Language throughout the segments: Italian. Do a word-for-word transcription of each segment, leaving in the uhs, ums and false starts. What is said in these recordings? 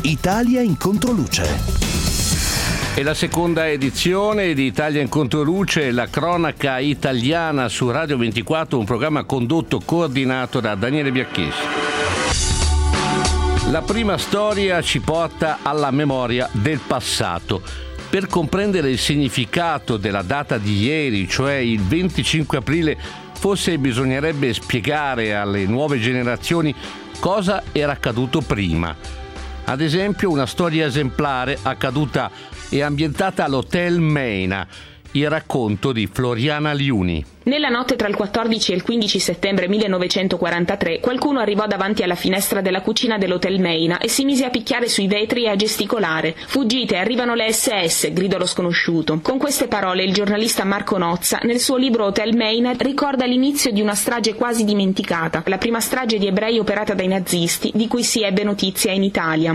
Italia in controluce. È la seconda edizione di Italia in Controluce, la cronaca italiana su Radio ventiquattro, un programma condotto, coordinato da Daniele Biacchesi. La prima storia ci porta alla memoria del passato. Per comprendere il significato della data di ieri, cioè il venticinque aprile, forse bisognerebbe spiegare alle nuove generazioni cosa era accaduto prima. Ad esempio, una storia esemplare accaduta e ambientata all'Hotel Meina, il racconto di Floriana Liuni. Nella notte tra il quattordici e il quindici settembre millenovecentoquarantatré qualcuno arrivò davanti alla finestra della cucina dell'Hotel Meina e si mise a picchiare sui vetri e a gesticolare. «Fuggite, arrivano le esse esse», gridò lo sconosciuto. Con queste parole il giornalista Marco Nozza, nel suo libro Hotel Meina, ricorda l'inizio di una strage quasi dimenticata, la prima strage di ebrei operata dai nazisti, di cui si ebbe notizia in Italia.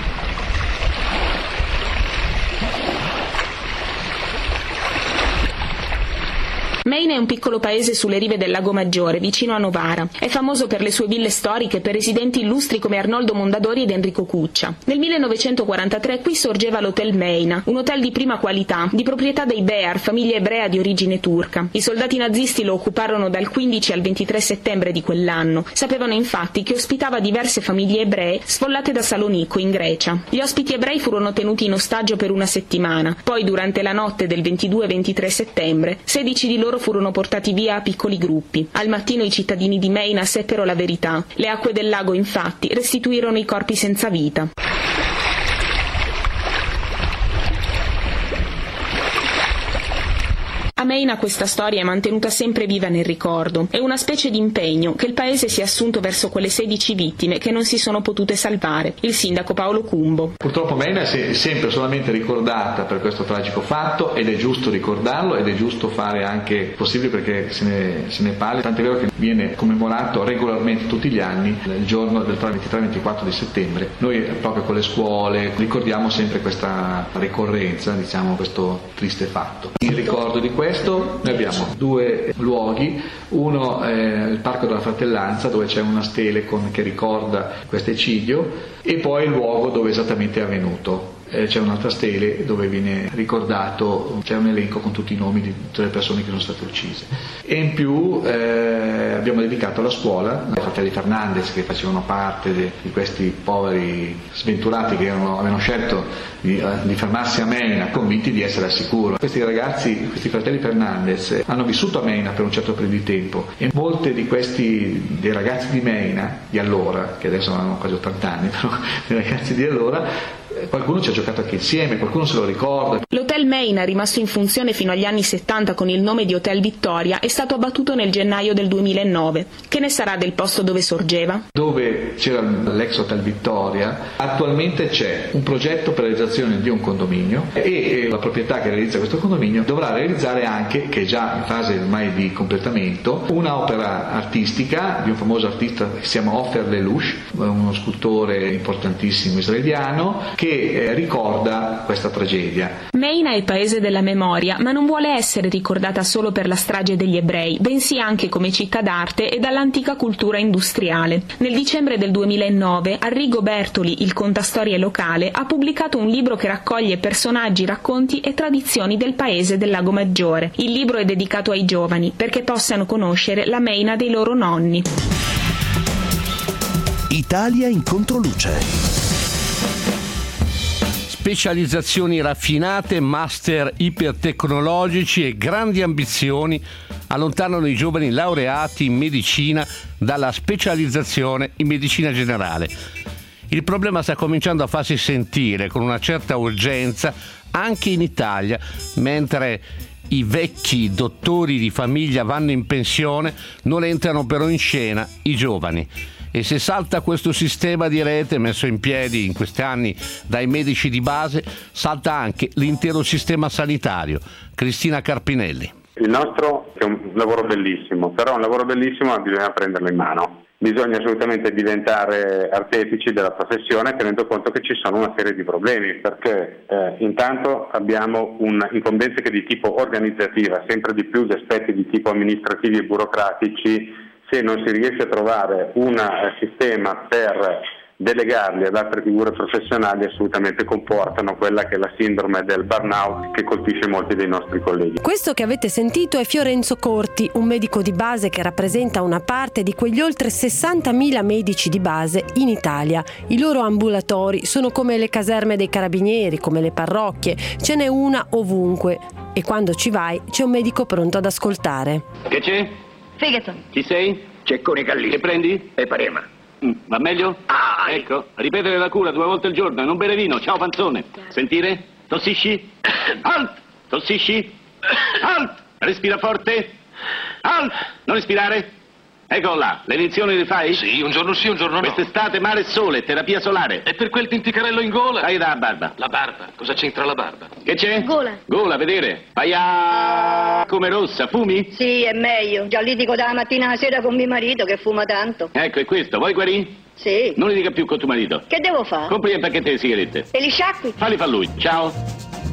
Meina è un piccolo paese sulle rive del Lago Maggiore, vicino a Novara. È famoso per le sue ville storiche, per residenti illustri come Arnoldo Mondadori ed Enrico Cuccia. Nel millenovecentoquarantatré qui sorgeva l'Hotel Meina, un hotel di prima qualità, di proprietà dei Bear, famiglia ebrea di origine turca. I soldati nazisti lo occuparono dal quindici al ventitré settembre di quell'anno. Sapevano infatti che ospitava diverse famiglie ebree sfollate da Salonicco, in Grecia. Gli ospiti ebrei furono tenuti in ostaggio per una settimana. Poi, durante la notte del ventidue e ventitré settembre, sedici di loro furono portati via a piccoli gruppi. Al mattino i cittadini di Meina seppero la verità. Le acque del lago, infatti, restituirono i corpi senza vita. A Meina questa storia è mantenuta sempre viva nel ricordo. È una specie di impegno che il paese si è assunto verso quelle sedici vittime che non si sono potute salvare. Il sindaco Paolo Cumbo. Purtroppo Meina è sempre solamente ricordata per questo tragico fatto, ed è giusto ricordarlo ed è giusto fare anche possibile perché se ne, se ne parli, tant'è vero che viene commemorato regolarmente tutti gli anni il giorno del ventitré ventiquattro di settembre. Noi proprio con le scuole ricordiamo sempre questa ricorrenza, diciamo, questo triste fatto. In ricordo di questo Questo, noi abbiamo due luoghi, uno è il Parco della Fratellanza, dove c'è una stele con, che ricorda questo eccidio, e poi il luogo dove esattamente è avvenuto. Eh, c'è un'altra stele dove viene ricordato, c'è un elenco con tutti i nomi di tutte le persone che sono state uccise. E in più eh, abbiamo dedicato alla scuola ai fratelli Fernandez, che facevano parte de, di questi poveri sventurati che erano, avevano scelto di, di fermarsi a Meina, convinti di essere al sicuro. Questi ragazzi, questi fratelli Fernandez, hanno vissuto a Meina per un certo periodo di tempo, e molte di questi dei ragazzi di Meina di allora, che adesso hanno quasi ottanta anni, però dei ragazzi di allora, qualcuno ci ha giocato anche insieme, qualcuno se lo ricorda. L'Hotel Meina, rimasto in funzione fino agli anni settanta con il nome di Hotel Vittoria, è stato abbattuto nel gennaio del duemilanove. Che ne sarà del posto dove sorgeva? Dove c'era l'ex Hotel Vittoria, attualmente c'è un progetto per la realizzazione di un condominio, e la proprietà che realizza questo condominio dovrà realizzare anche, che è già in fase ormai di completamento, un'opera artistica di un famoso artista che si chiama Ofer Lelouch, uno scultore importantissimo israeliano, che che ricorda questa tragedia. Meina è il paese della memoria, ma non vuole essere ricordata solo per la strage degli ebrei, bensì anche come città d'arte e dall'antica cultura industriale. Nel dicembre del duemilanove Arrigo Bertoli, il contastorie locale, ha pubblicato un libro che raccoglie personaggi, racconti e tradizioni del paese del Lago Maggiore. Il libro è dedicato ai giovani, perché possano conoscere la Meina dei loro nonni. Italia in controluce. Specializzazioni raffinate, master ipertecnologici e grandi ambizioni allontanano i giovani laureati in medicina dalla specializzazione in medicina generale. Il problema sta cominciando a farsi sentire con una certa urgenza anche in Italia, mentre i vecchi dottori di famiglia vanno in pensione, non entrano però in scena i giovani. E se salta questo sistema di rete messo in piedi in questi anni dai medici di base, salta anche l'intero sistema sanitario. Cristina Carpinelli. Il nostro è un lavoro bellissimo, però un lavoro bellissimo ma bisogna prenderlo in mano. Bisogna assolutamente diventare artefici della professione, tenendo conto che ci sono una serie di problemi, perché eh, intanto abbiamo un'incombenza che è di tipo organizzativa, sempre di più gli aspetti di tipo amministrativi e burocratici. Se non si riesce a trovare un sistema per delegarli ad altre figure professionali assolutamente comportano quella che è la sindrome del burnout che colpisce molti dei nostri colleghi. Questo che avete sentito è Fiorenzo Corti, un medico di base che rappresenta una parte di quegli oltre sessantamila medici di base in Italia. I loro ambulatori sono come le caserme dei carabinieri, come le parrocchie, ce n'è una ovunque e quando ci vai c'è un medico pronto ad ascoltare. Che c'è? Fegato. Ci sei? Ceccone Callini. Che prendi? E Parema. Mm, va meglio? Ah, ecco, ripetere la cura due volte al giorno e non bere vino. Ciao panzone. Sentire? Tossisci? Halt! Tossisci? Halt! Respira forte. Halt! Non respirare. Ecco là, le lezioni le fai? Sì, un giorno sì, un giorno no. Quest'estate mare e sole, terapia solare. E per quel tinticarello in gola? Fai da barba. La barba? Cosa c'entra la barba? Che c'è? Gola. Gola, vedere. Fai a... come rossa, fumi? Sì, è meglio. Già litigo dalla mattina alla sera con mio marito che fuma tanto. Ecco, è questo. Vuoi guarì? Sì. Non li dica più con tuo marito. Che devo fare? Compri un pacchetto di sigarette. E li sciacqui? Falli fa lui. Ciao.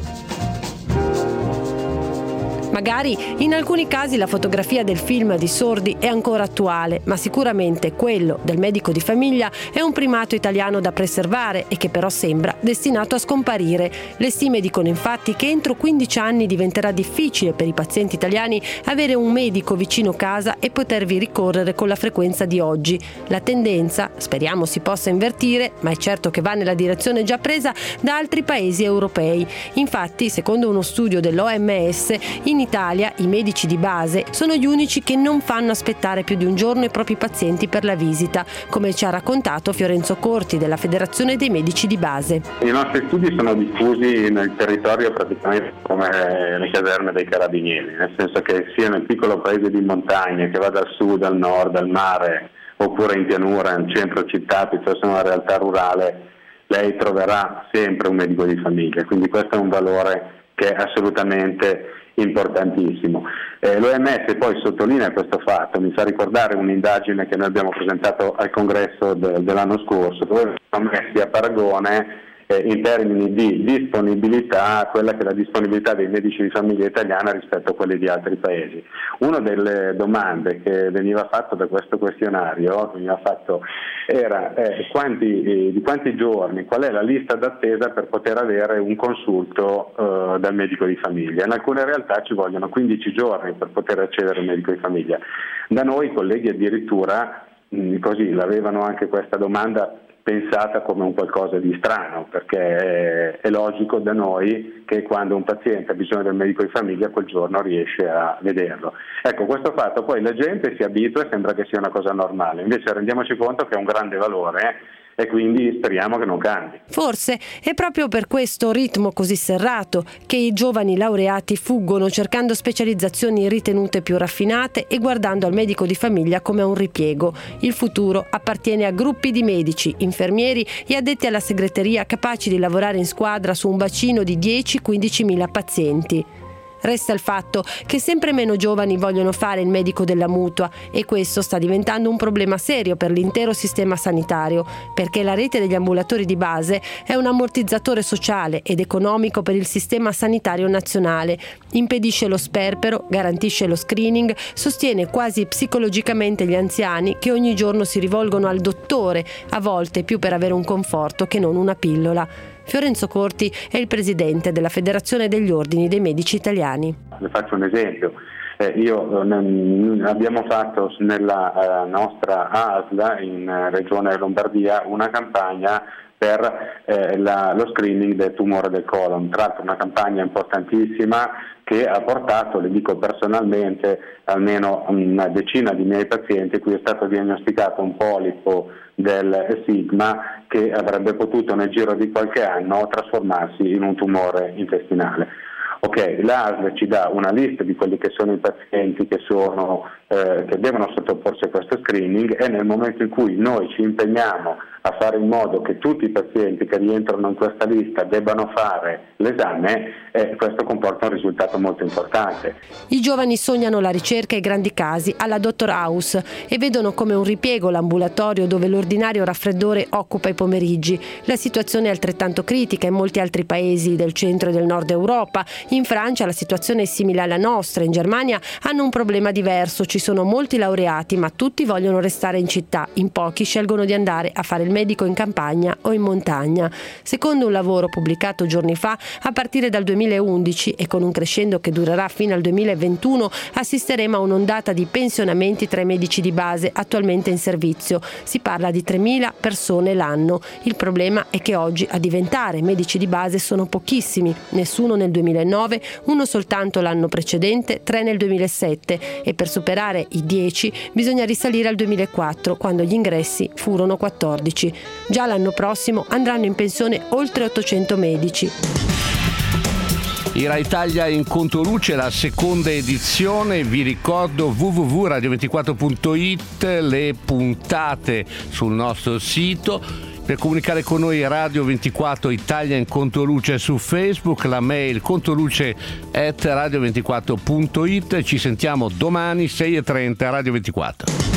Magari in alcuni casi la fotografia del film di Sordi è ancora attuale, ma sicuramente quello del medico di famiglia è un primato italiano da preservare e che però sembra destinato a scomparire. Le stime dicono infatti che entro quindici anni diventerà difficile per i pazienti italiani avere un medico vicino casa e potervi ricorrere con la frequenza di oggi. La tendenza, speriamo si possa invertire, ma è certo che va nella direzione già presa da altri paesi europei. Infatti, secondo uno studio dell'O M S, in Italia i medici di base sono gli unici che non fanno aspettare più di un giorno i propri pazienti per la visita, come ci ha raccontato Fiorenzo Corti della Federazione dei Medici di Base. I nostri studi sono diffusi nel territorio praticamente come le caserme dei carabinieri, nel senso che sia nel piccolo paese di montagna che va dal sud al nord, al mare, oppure in pianura, in centro città, piuttosto in una realtà rurale, lei troverà sempre un medico di famiglia, quindi questo è un valore che è assolutamente importantissimo. Eh, L'O M S poi sottolinea questo fatto, mi fa ricordare un'indagine che noi abbiamo presentato al congresso de, dell'anno scorso, dove abbiamo messi a paragone eh, in termini di disponibilità quella che è la disponibilità dei medici di famiglia italiana rispetto a quelli di altri paesi. Una delle domande che veniva fatto da questo questionario veniva fatto era eh, quanti, eh, di quanti giorni, qual è la lista d'attesa per poter avere un consulto eh, dal medico di famiglia. In alcune realtà ci vogliono quindici giorni per poter accedere al medico di famiglia. Da noi i colleghi addirittura mh, così l'avevano anche questa domanda pensata come un qualcosa di strano, perché è, è logico da noi che quando un paziente ha bisogno del medico di famiglia quel giorno riesce a vederlo. Ecco, questo fatto poi la gente si abitua e sembra che sia una cosa normale, invece rendiamoci conto che è un grande valore eh? e quindi speriamo che non cambi. Forse è proprio per questo ritmo così serrato che i giovani laureati fuggono cercando specializzazioni ritenute più raffinate e guardando al medico di famiglia come a un ripiego. Il futuro appartiene a gruppi di medici, infermieri e addetti alla segreteria capaci di lavorare in squadra su un bacino di dieci quindici mila pazienti. Resta il fatto che sempre meno giovani vogliono fare il medico della mutua e questo sta diventando un problema serio per l'intero sistema sanitario, perché la rete degli ambulatori di base è un ammortizzatore sociale ed economico per il sistema sanitario nazionale, impedisce lo sperpero, garantisce lo screening, sostiene quasi psicologicamente gli anziani che ogni giorno si rivolgono al dottore, a volte più per avere un conforto che non una pillola. Fiorenzo Corti è il presidente della Federazione degli Ordini dei Medici Italiani. Le faccio un esempio. Eh, io, eh, abbiamo fatto nella eh, nostra A S L in eh, Regione Lombardia una campagna per eh, la, lo screening del tumore del colon, tra l'altro una campagna importantissima che ha portato, le dico personalmente, almeno una decina di miei pazienti cui è stato diagnosticato un polipo del sigma che avrebbe potuto nel giro di qualche anno trasformarsi in un tumore intestinale. Ok, l'A S L ci dà una lista di quelli che sono i pazienti che, sono, eh, che devono sottoporsi a questo screening e nel momento in cui noi ci impegniamo a fare in modo che tutti i pazienti che rientrano in questa lista debbano fare l'esame, eh, questo comporta un risultato molto importante. I giovani sognano la ricerca e i grandi casi alla Dottor House e vedono come un ripiego l'ambulatorio dove l'ordinario raffreddore occupa i pomeriggi. La situazione è altrettanto critica in molti altri paesi del centro e del nord Europa, In Francia la situazione è simile alla nostra, in Germania hanno un problema diverso, ci sono molti laureati ma tutti vogliono restare in città, in pochi scelgono di andare a fare il medico in campagna o in montagna. Secondo un lavoro pubblicato giorni fa, a partire dal duemilaundici e con un crescendo che durerà fino al duemilaventuno assisteremo a un'ondata di pensionamenti tra i medici di base attualmente in servizio. Si parla di tremila persone l'anno. Il problema è che oggi a diventare medici di base sono pochissimi, nessuno nel duemilanove, uno soltanto l'anno precedente, tre nel duemilasette e per superare i dieci bisogna risalire al duemilaquattro quando gli ingressi furono quattordici. Già l'anno prossimo andranno in pensione oltre ottocento medici. Ira Italia in controluce, la seconda edizione. Vi ricordo w w w punto radio ventiquattro punto it, le puntate sul nostro sito. Per comunicare con noi Radio ventiquattro Italia in controluce su Facebook, la mail controluce at radio ventiquattro punto it. Ci sentiamo domani sei e trenta a Radio ventiquattro.